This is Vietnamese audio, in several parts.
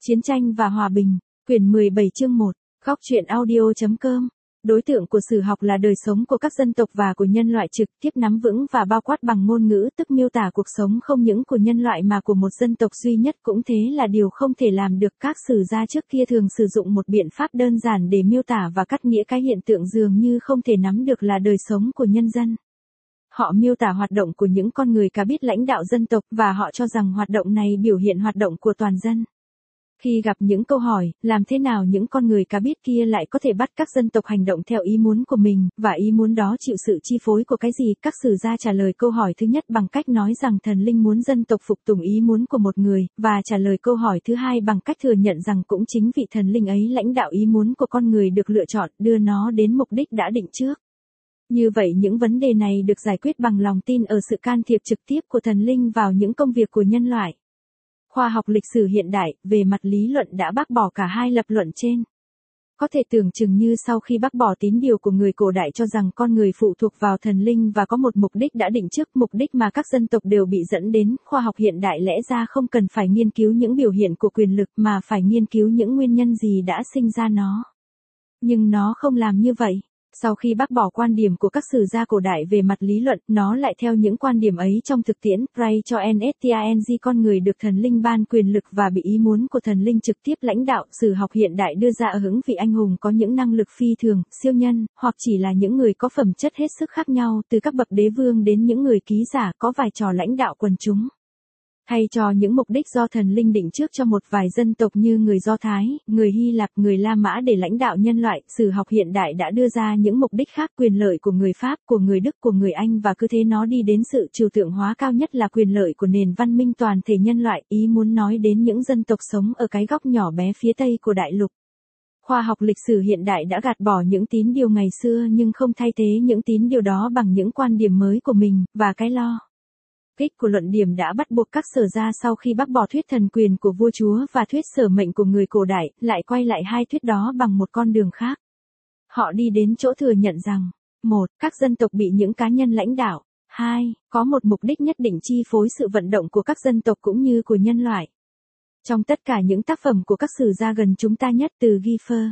Chiến tranh và hòa bình, quyển 17 chương 1, góc truyện audio.com. Đối tượng của sử học là đời sống của các dân tộc và của nhân loại trực tiếp nắm vững và bao quát bằng ngôn ngữ, tức miêu tả cuộc sống không những của nhân loại mà của một dân tộc duy nhất, cũng thế là điều không thể làm được. Các sử gia trước kia thường sử dụng một biện pháp đơn giản để miêu tả và cắt nghĩa cái hiện tượng dường như không thể nắm được là đời sống của nhân dân. Họ miêu tả hoạt động của những con người cá biết lãnh đạo dân tộc, và họ cho rằng hoạt động này biểu hiện hoạt động của toàn dân. Khi gặp những câu hỏi, làm thế nào những con người cá biết kia lại có thể bắt các dân tộc hành động theo ý muốn của mình, và ý muốn đó chịu sự chi phối của cái gì? Các sử gia trả lời câu hỏi thứ nhất bằng cách nói rằng thần linh muốn dân tộc phục tùng ý muốn của một người, và trả lời câu hỏi thứ hai bằng cách thừa nhận rằng cũng chính vị thần linh ấy lãnh đạo ý muốn của con người được lựa chọn, đưa nó đến mục đích đã định trước. Như vậy những vấn đề này được giải quyết bằng lòng tin ở sự can thiệp trực tiếp của thần linh vào những công việc của nhân loại. Khoa học lịch sử hiện đại, về mặt lý luận đã bác bỏ cả hai lập luận trên. Có thể tưởng chừng như sau khi bác bỏ tín điều của người cổ đại cho rằng con người phụ thuộc vào thần linh và có một mục đích đã định trước, mục đích mà các dân tộc đều bị dẫn đến, khoa học hiện đại lẽ ra không cần phải nghiên cứu những biểu hiện của quyền lực mà phải nghiên cứu những nguyên nhân gì đã sinh ra nó. Nhưng nó không làm như vậy. Sau khi bác bỏ quan điểm của các sử gia cổ đại về mặt lý luận, nó lại theo những quan điểm ấy trong thực tiễn, pray cho nstang con người được thần linh ban quyền lực và bị ý muốn của thần linh trực tiếp lãnh đạo. Sử học hiện đại đưa ra ở những vị anh hùng có những năng lực phi thường, siêu nhân, hoặc chỉ là những người có phẩm chất hết sức khác nhau, từ các bậc đế vương đến những người ký giả có vai trò lãnh đạo quần chúng. Thay cho những mục đích do thần linh định trước cho một vài dân tộc như người Do Thái, người Hy Lạp, người La Mã để lãnh đạo nhân loại, sử học hiện đại đã đưa ra những mục đích khác: quyền lợi của người Pháp, của người Đức, của người Anh, và cứ thế nó đi đến sự trừu tượng hóa cao nhất là quyền lợi của nền văn minh toàn thể nhân loại, ý muốn nói đến những dân tộc sống ở cái góc nhỏ bé phía tây của đại lục. Khoa học lịch sử hiện đại đã gạt bỏ những tín điều ngày xưa nhưng không thay thế những tín điều đó bằng những quan điểm mới của mình, và cái kích của luận điểm đã bắt buộc các sử gia sau khi bác bỏ thuyết thần quyền của vua chúa và thuyết sở mệnh của người cổ đại, lại quay lại hai thuyết đó bằng một con đường khác. Họ đi đến chỗ thừa nhận rằng: 1. Các dân tộc bị những cá nhân lãnh đạo. 2. Có một mục đích nhất định chi phối sự vận động của các dân tộc cũng như của nhân loại. Trong tất cả những tác phẩm của các sử gia gần chúng ta nhất từ Gipher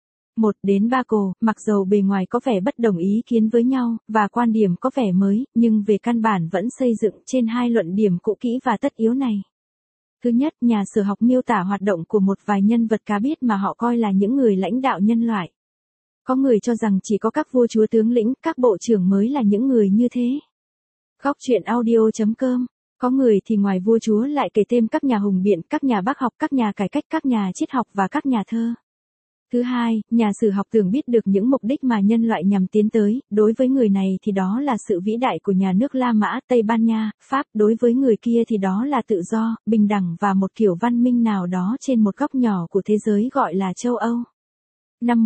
1 đến Baco, mặc dầu bề ngoài có vẻ bất đồng ý kiến với nhau, và quan điểm có vẻ mới, nhưng về căn bản vẫn xây dựng trên hai luận điểm cũ kỹ và tất yếu này. Thứ nhất, nhà sử học miêu tả hoạt động của một vài nhân vật cá biết mà họ coi là những người lãnh đạo nhân loại. Có người cho rằng chỉ có các vua chúa tướng lĩnh, các bộ trưởng mới là những người như thế. Góc truyện audio.com. Có người thì ngoài vua chúa lại kể thêm các nhà hùng biện, các nhà bác học, các nhà cải cách, các nhà triết học và các nhà thơ. Thứ hai, nhà sử học tưởng biết được những mục đích mà nhân loại nhằm tiến tới, đối với người này thì đó là sự vĩ đại của nhà nước La Mã, Tây Ban Nha, Pháp, đối với người kia thì đó là tự do, bình đẳng và một kiểu văn minh nào đó trên một góc nhỏ của thế giới gọi là châu Âu. Năm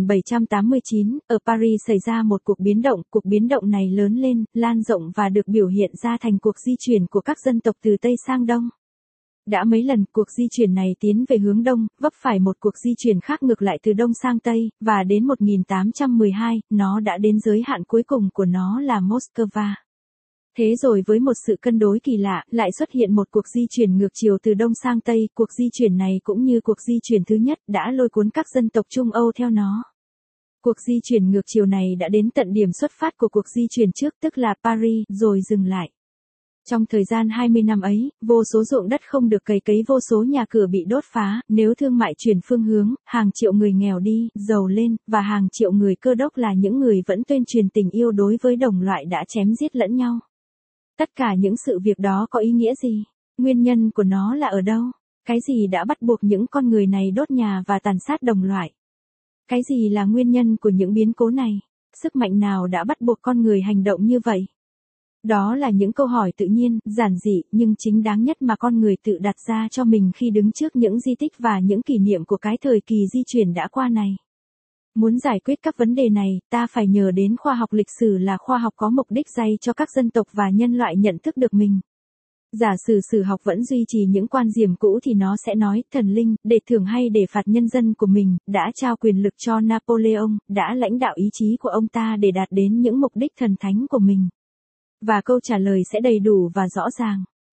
1789, ở Paris xảy ra một cuộc biến động này lớn lên, lan rộng và được biểu hiện ra thành cuộc di chuyển của các dân tộc từ Tây sang Đông. Đã mấy lần cuộc di chuyển này tiến về hướng Đông, vấp phải một cuộc di chuyển khác ngược lại từ Đông sang Tây, và đến 1812, nó đã đến giới hạn cuối cùng của nó là Moscow. Thế rồi với một sự cân đối kỳ lạ, lại xuất hiện một cuộc di chuyển ngược chiều từ Đông sang Tây. Cuộc di chuyển này cũng như cuộc di chuyển thứ nhất đã lôi cuốn các dân tộc Trung Âu theo nó. Cuộc di chuyển ngược chiều này đã đến tận điểm xuất phát của cuộc di chuyển trước, tức là Paris, rồi dừng lại. Trong thời gian 20 năm ấy, vô số ruộng đất không được cày cấy, vô số nhà cửa bị đốt phá, nếu thương mại chuyển phương hướng, hàng triệu người nghèo đi, giàu lên, và hàng triệu người Cơ đốc là những người vẫn tuyên truyền tình yêu đối với đồng loại đã chém giết lẫn nhau. Tất cả những sự việc đó có ý nghĩa gì? Nguyên nhân của nó là ở đâu? Cái gì đã bắt buộc những con người này đốt nhà và tàn sát đồng loại? Cái gì là nguyên nhân của những biến cố này? Sức mạnh nào đã bắt buộc con người hành động như vậy? Đó là những câu hỏi tự nhiên, giản dị, nhưng chính đáng nhất mà con người tự đặt ra cho mình khi đứng trước những di tích và những kỷ niệm của cái thời kỳ di chuyển đã qua này. Muốn giải quyết các vấn đề này, ta phải nhờ đến khoa học lịch sử, là khoa học có mục đích dạy cho các dân tộc và nhân loại nhận thức được mình. Giả sử sử học vẫn duy trì những quan điểm cũ thì nó sẽ nói, thần linh, để thưởng hay để phạt nhân dân của mình, đã trao quyền lực cho Napoleon, đã lãnh đạo ý chí của ông ta để đạt đến những mục đích thần thánh của mình. Và câu trả lời sẽ đầy đủ và rõ ràng.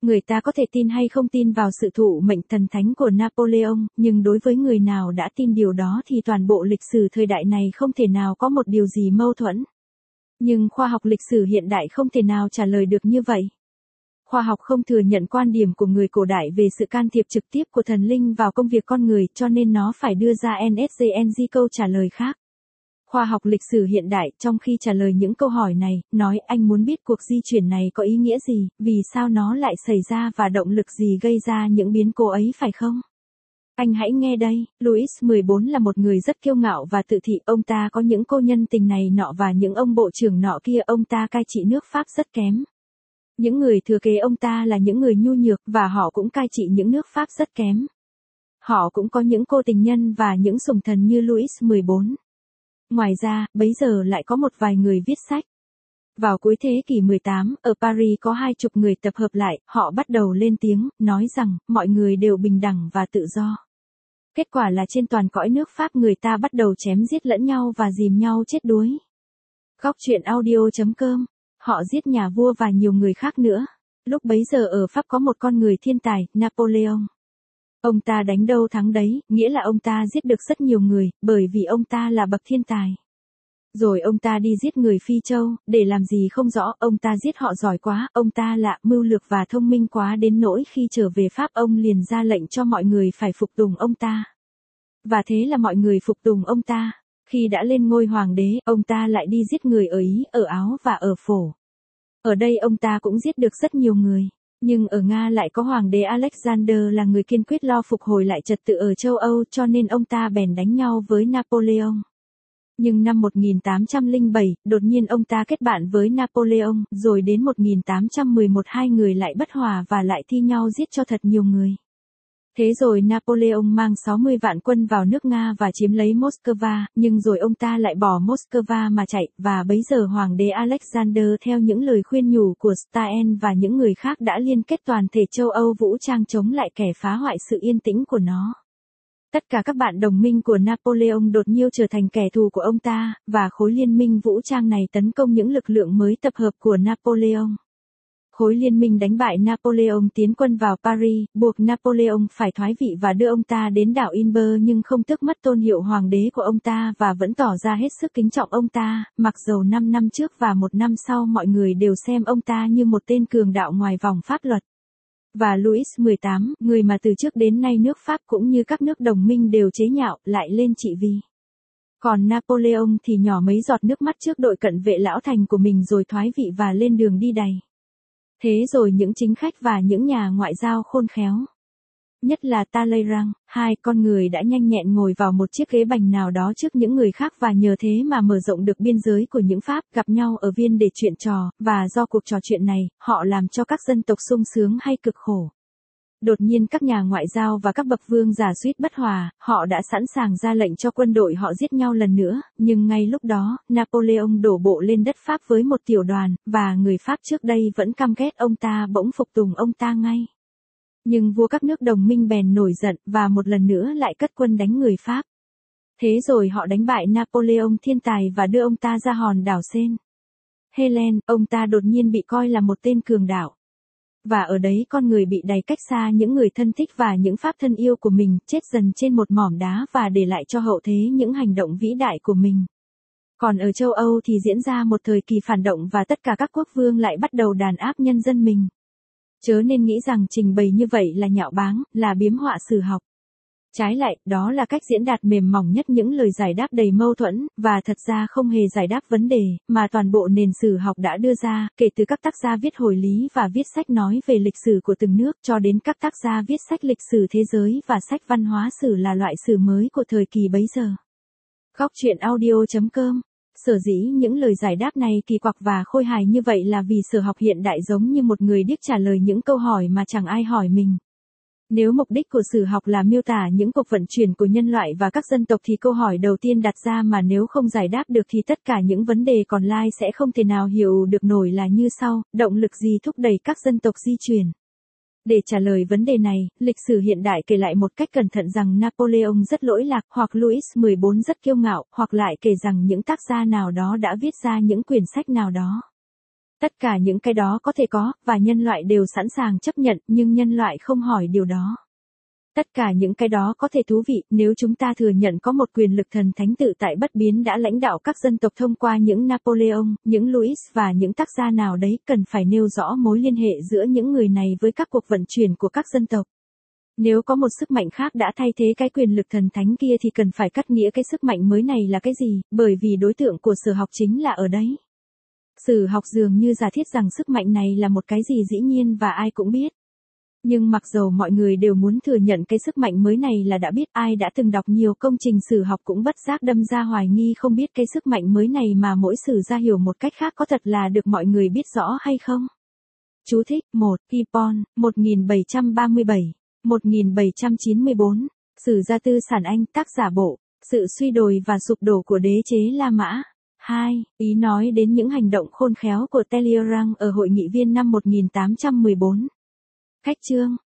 Người ta có thể tin hay không tin vào sự thụ mệnh thần thánh của Napoleon, nhưng đối với người nào đã tin điều đó thì toàn bộ lịch sử thời đại này không thể nào có một điều gì mâu thuẫn. Nhưng khoa học lịch sử hiện đại không thể nào trả lời được như vậy. Khoa học không thừa nhận quan điểm của người cổ đại về sự can thiệp trực tiếp của thần linh vào công việc con người, cho nên nó phải đưa ra NSGNG câu trả lời khác. Khoa học lịch sử hiện đại, trong khi trả lời những câu hỏi này, nói anh muốn biết cuộc di chuyển này có ý nghĩa gì, vì sao nó lại xảy ra và động lực gì gây ra những biến cố ấy phải không? Anh hãy nghe đây, Louis XIV là một người rất kiêu ngạo và tự thị, ông ta có những cô nhân tình này nọ và những ông bộ trưởng nọ kia, ông ta cai trị nước Pháp rất kém. Những người thừa kế ông ta là những người nhu nhược và họ cũng cai trị những nước Pháp rất kém. Họ cũng có những cô tình nhân và những sủng thần như Louis XIV. Ngoài ra, bấy giờ lại có một vài người viết sách. Vào cuối thế kỷ 18, ở Paris có 20 người tập hợp lại, họ bắt đầu lên tiếng, nói rằng, mọi người đều bình đẳng và tự do. Kết quả là trên toàn cõi nước Pháp người ta bắt đầu chém giết lẫn nhau và dìm nhau chết đuối. Góc truyện audio.com. Họ giết nhà vua và nhiều người khác nữa. Lúc bấy giờ ở Pháp có một con người thiên tài, Napoleon. Ông ta đánh đâu thắng đấy, nghĩa là ông ta giết được rất nhiều người, bởi vì ông ta là bậc thiên tài. Rồi ông ta đi giết người Phi Châu, để làm gì không rõ, ông ta giết họ giỏi quá, ông ta lạ, mưu lược và thông minh quá đến nỗi khi trở về Pháp ông liền ra lệnh cho mọi người phải phục tùng ông ta. Và thế là mọi người phục tùng ông ta. Khi đã lên ngôi hoàng đế, ông ta lại đi giết người ở Ý, ở Áo và ở Phổ. Ở đây ông ta cũng giết được rất nhiều người. Nhưng ở Nga lại có hoàng đế Alexander là người kiên quyết lo phục hồi lại trật tự ở châu Âu, cho nên ông ta bèn đánh nhau với Napoleon. Nhưng năm 1807, đột nhiên ông ta kết bạn với Napoleon, rồi đến 1811 hai người lại bất hòa và lại thi nhau giết cho thật nhiều người. Thế rồi Napoleon mang 60 vạn quân vào nước Nga và chiếm lấy Moscow, nhưng rồi ông ta lại bỏ Moscow mà chạy, và bấy giờ hoàng đế Alexander theo những lời khuyên nhủ của Stalin và những người khác đã liên kết toàn thể châu Âu vũ trang chống lại kẻ phá hoại sự yên tĩnh của nó. Tất cả các bạn đồng minh của Napoleon đột nhiên trở thành kẻ thù của ông ta, và khối liên minh vũ trang này tấn công những lực lượng mới tập hợp của Napoleon. Khối liên minh đánh bại Napoleon tiến quân vào Paris, buộc Napoleon phải thoái vị và đưa ông ta đến đảo Elbe nhưng không tước mất tôn hiệu hoàng đế của ông ta và vẫn tỏ ra hết sức kính trọng ông ta, mặc dầu 5 năm trước và 1 năm sau mọi người đều xem ông ta như một tên cường đạo ngoài vòng pháp luật. Và Louis XVIII, người mà từ trước đến nay nước Pháp cũng như các nước đồng minh đều chế nhạo, lại lên trị vì. Còn Napoleon thì nhỏ mấy giọt nước mắt trước đội cận vệ lão thành của mình rồi thoái vị và lên đường đi đày. Thế rồi những chính khách và những nhà ngoại giao khôn khéo, nhất là Talleyrand, hai con người đã nhanh nhẹn ngồi vào một chiếc ghế bành nào đó trước những người khác và nhờ thế mà mở rộng được biên giới của những Pháp, gặp nhau ở Viên để chuyện trò, và do cuộc trò chuyện này, họ làm cho các dân tộc sung sướng hay cực khổ. Đột nhiên các nhà ngoại giao và các bậc vương giả suýt bất hòa, họ đã sẵn sàng ra lệnh cho quân đội họ giết nhau lần nữa, nhưng ngay lúc đó, Napoleon đổ bộ lên đất Pháp với một tiểu đoàn, và người Pháp trước đây vẫn căm ghét ông ta bỗng phục tùng ông ta ngay. Nhưng vua các nước đồng minh bèn nổi giận, và một lần nữa lại cất quân đánh người Pháp. Thế rồi họ đánh bại Napoleon thiên tài và đưa ông ta ra hòn đảo Saint Helen, ông ta đột nhiên bị coi là một tên cường đạo. Và ở đấy con người bị đày cách xa những người thân thích và những Pháp thân yêu của mình, chết dần trên một mỏm đá và để lại cho hậu thế những hành động vĩ đại của mình. Còn ở châu Âu thì diễn ra một thời kỳ phản động và tất cả các quốc vương lại bắt đầu đàn áp nhân dân mình. Chớ nên nghĩ rằng trình bày như vậy là nhạo báng, là biếm họa sử học. Trái lại, đó là cách diễn đạt mềm mỏng nhất những lời giải đáp đầy mâu thuẫn, và thật ra không hề giải đáp vấn đề, mà toàn bộ nền sử học đã đưa ra, kể từ các tác gia viết hồi lý và viết sách nói về lịch sử của từng nước, cho đến các tác gia viết sách lịch sử thế giới và sách văn hóa sử là loại sử mới của thời kỳ bấy giờ. Góc truyện audio.com. Sở dĩ những lời giải đáp này kỳ quặc và khôi hài như vậy là vì sở học hiện đại giống như một người điếc trả lời những câu hỏi mà chẳng ai hỏi mình. Nếu mục đích của sử học là miêu tả những cuộc vận chuyển của nhân loại và các dân tộc thì câu hỏi đầu tiên đặt ra mà nếu không giải đáp được thì tất cả những vấn đề còn lại sẽ không thể nào hiểu được nổi là như sau, động lực gì thúc đẩy các dân tộc di chuyển. Để trả lời vấn đề này, lịch sử hiện đại kể lại một cách cẩn thận rằng Napoleon rất lỗi lạc, hoặc Louis XIV rất kiêu ngạo, hoặc lại kể rằng những tác gia nào đó đã viết ra những quyển sách nào đó. Tất cả những cái đó có thể có, và nhân loại đều sẵn sàng chấp nhận, nhưng nhân loại không hỏi điều đó. Tất cả những cái đó có thể thú vị, nếu chúng ta thừa nhận có một quyền lực thần thánh tự tại bất biến đã lãnh đạo các dân tộc thông qua những Napoleon, những Louis và những tác gia nào đấy, cần phải nêu rõ mối liên hệ giữa những người này với các cuộc vận chuyển của các dân tộc. Nếu có một sức mạnh khác đã thay thế cái quyền lực thần thánh kia thì cần phải cắt nghĩa cái sức mạnh mới này là cái gì, bởi vì đối tượng của sử học chính là ở đấy. Sử học dường như giả thiết rằng sức mạnh này là một cái gì dĩ nhiên và ai cũng biết. Nhưng mặc dầu mọi người đều muốn thừa nhận cái sức mạnh mới này là đã biết, ai đã từng đọc nhiều công trình sử học cũng bất giác đâm ra hoài nghi không biết cái sức mạnh mới này mà mỗi sử gia hiểu một cách khác có thật là được mọi người biết rõ hay không. Chú thích 1. Gibbon, 1737-1794, Sử gia tư sản Anh, tác giả bộ, Sự suy đồi và sụp đổ của đế chế La Mã. 2. Ý nói đến những hành động khôn khéo của Talleyrand ở hội nghị viên năm 1814. Cách chương